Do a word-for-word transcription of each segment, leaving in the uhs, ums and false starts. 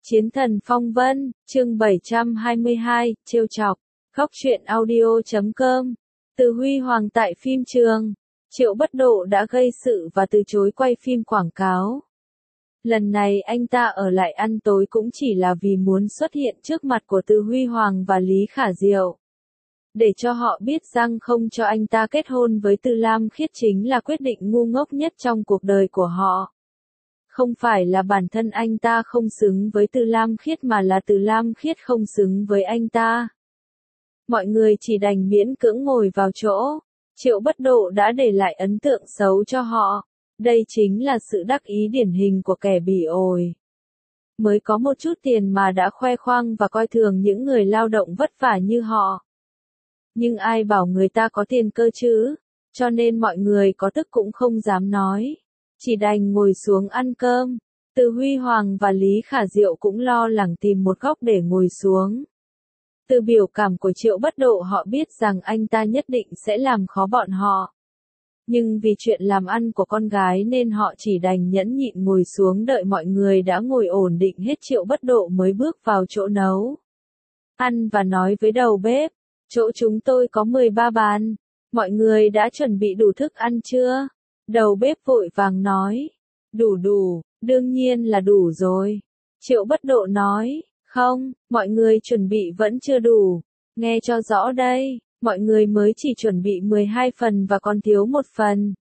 Chiến thần phong vân, chương bảy trăm hai mươi hai, trêu chọc, khóc chuyện audio chấm com. Từ huy hoàng tại phim trường, Triệu Bất Độ đã gây sự và từ chối quay phim quảng cáo. Lần này anh ta ở lại ăn tối cũng chỉ là vì muốn xuất hiện trước mặt của Từ Huy Hoàng và Lý Khả Diệu. Để cho họ biết rằng không cho anh ta kết hôn với Từ Lam Khiết chính là quyết định ngu ngốc nhất trong cuộc đời của họ. Không phải là bản thân anh ta không xứng với Từ Lam Khiết mà là Từ Lam Khiết không xứng với anh ta. Mọi người chỉ đành miễn cưỡng ngồi vào chỗ. Triệu Bất Độ đã để lại ấn tượng xấu cho họ. Đây chính là sự đắc ý điển hình của kẻ bỉ ổi. Mới có một chút tiền mà đã khoe khoang và coi thường những người lao động vất vả như họ. Nhưng ai bảo người ta có tiền cơ chứ, cho nên mọi người có tức cũng không dám nói. Chỉ đành ngồi xuống ăn cơm. Từ Huy Hoàng và Lý Khả Diệu cũng lo lắng tìm một góc để ngồi xuống. Từ biểu cảm của Triệu Bất Độ họ biết rằng anh ta nhất định sẽ làm khó bọn họ. Nhưng vì chuyện làm ăn của con gái nên họ chỉ đành nhẫn nhịn ngồi xuống đợi mọi người đã ngồi ổn định hết Triệu Bất Độ mới bước vào chỗ nấu. Ăn và nói với đầu bếp, chỗ chúng tôi có mười ba bàn, mọi người đã chuẩn bị đủ thức ăn chưa? Đầu bếp vội vàng nói, đủ đủ, đương nhiên là đủ rồi. Triệu Bất Độ nói, không, mọi người chuẩn bị vẫn chưa đủ, nghe cho rõ đây. Mọi người mới chỉ chuẩn bị mười hai phần và còn thiếu một phần.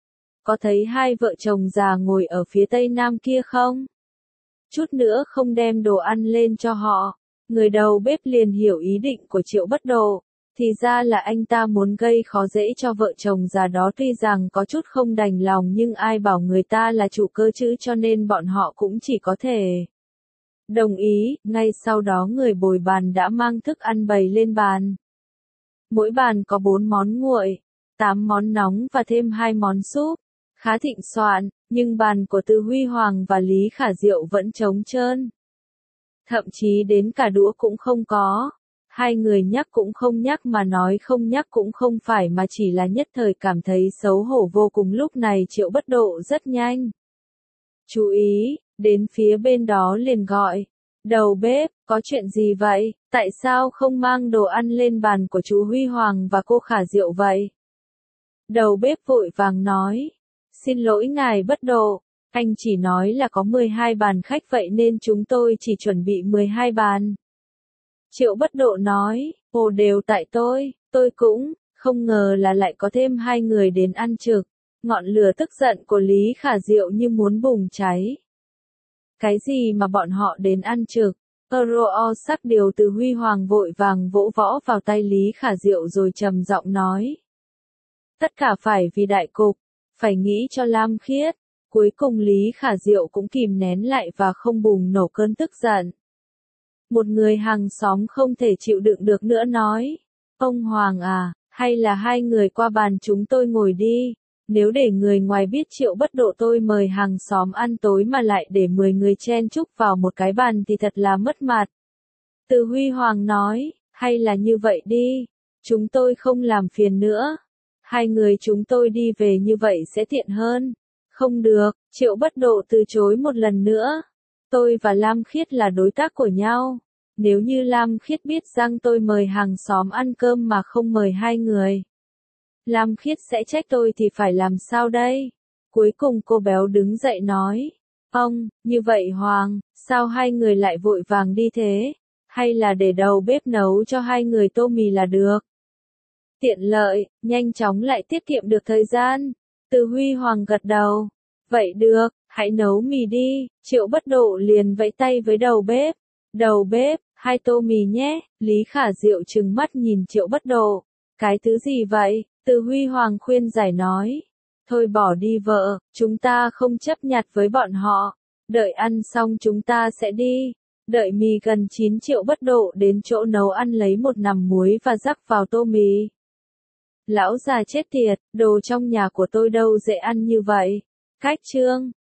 Có thấy hai vợ chồng già ngồi ở phía tây nam kia không? Chút nữa không đem đồ ăn lên cho họ. Người đầu bếp liền hiểu ý định của Triệu Bất Độ. Thì ra là anh ta muốn gây khó dễ cho vợ chồng già đó, tuy rằng có chút không đành lòng nhưng ai bảo người ta là chủ cơ chứ, cho nên bọn họ cũng chỉ có thể đồng ý. Ngay sau đó người bồi bàn đã mang thức ăn bày lên bàn. Mỗi bàn có bốn món nguội, tám món nóng và thêm hai món súp. Khá thịnh soạn, nhưng bàn của Từ Huy Hoàng và Lý Khả Diệu vẫn trống trơn. Thậm chí đến cả đũa cũng không có. Hai người nhắc cũng không nhắc mà nói không nhắc cũng không phải mà chỉ là nhất thời cảm thấy xấu hổ vô cùng. Lúc này Triệu Bất Độ rất nhanh. Chú ý, đến phía bên đó liền gọi. Đầu bếp, có chuyện gì vậy? Tại sao không mang đồ ăn lên bàn của chú Huy Hoàng và cô Khả Diệu vậy? Đầu bếp vội vàng nói. Xin lỗi ngài Bất Độ, anh chỉ nói là có mười hai bàn khách vậy nên chúng tôi chỉ chuẩn bị mười hai bàn. Triệu Bất Độ nói, ồ đều tại tôi, tôi cũng, không ngờ là lại có thêm hai người đến ăn trực. Ngọn lửa tức giận của Lý Khả Diệu như muốn bùng cháy. Cái gì mà bọn họ đến ăn trực? Euro sắc điều. Từ Huy Hoàng vội vàng vỗ võ vào tay Lý Khả Diệu rồi trầm giọng nói. Tất cả phải vì đại cục, phải nghĩ cho Lam Khiết. Cuối cùng Lý Khả Diệu cũng kìm nén lại và không bùng nổ cơn tức giận. Một người hàng xóm không thể chịu đựng được nữa nói. Ông Hoàng à, hay là hai người qua bàn chúng tôi ngồi đi. Nếu để người ngoài biết Triệu Bất Độ tôi mời hàng xóm ăn tối mà lại để mười người chen chúc vào một cái bàn thì thật là mất mặt. Từ Huy Hoàng nói, hay là như vậy đi, chúng tôi không làm phiền nữa. Hai người chúng tôi đi về như vậy sẽ tiện hơn. Không được, Triệu Bất Độ từ chối một lần nữa. Tôi và Lam Khiết là đối tác của nhau. Nếu như Lam Khiết biết rằng tôi mời hàng xóm ăn cơm mà không mời hai người, Lam Khiết sẽ trách tôi thì phải làm sao đây? Cuối cùng cô béo đứng dậy nói. Ông, như vậy Hoàng, sao hai người lại vội vàng đi thế? Hay là để đầu bếp nấu cho hai người tô mì là được? Tiện lợi, nhanh chóng lại tiết kiệm được thời gian. Từ Huy Hoàng gật đầu. Vậy được, hãy nấu mì đi. Triệu Bất Độ liền vẫy tay với đầu bếp. Đầu bếp, hai tô mì nhé. Lý Khả Diệu trừng mắt nhìn Triệu Bất Độ. Cái thứ gì vậy? Từ Huy Hoàng khuyên giải nói. Thôi bỏ đi vợ, chúng ta không chấp nhặt với bọn họ. Đợi ăn xong chúng ta sẽ đi. Đợi mì gần chín Triệu Bất Độ đến chỗ nấu ăn lấy một nắm muối và rắc vào tô mì. Lão già chết tiệt, đồ trong nhà của tôi đâu dễ ăn như vậy. Cách chương.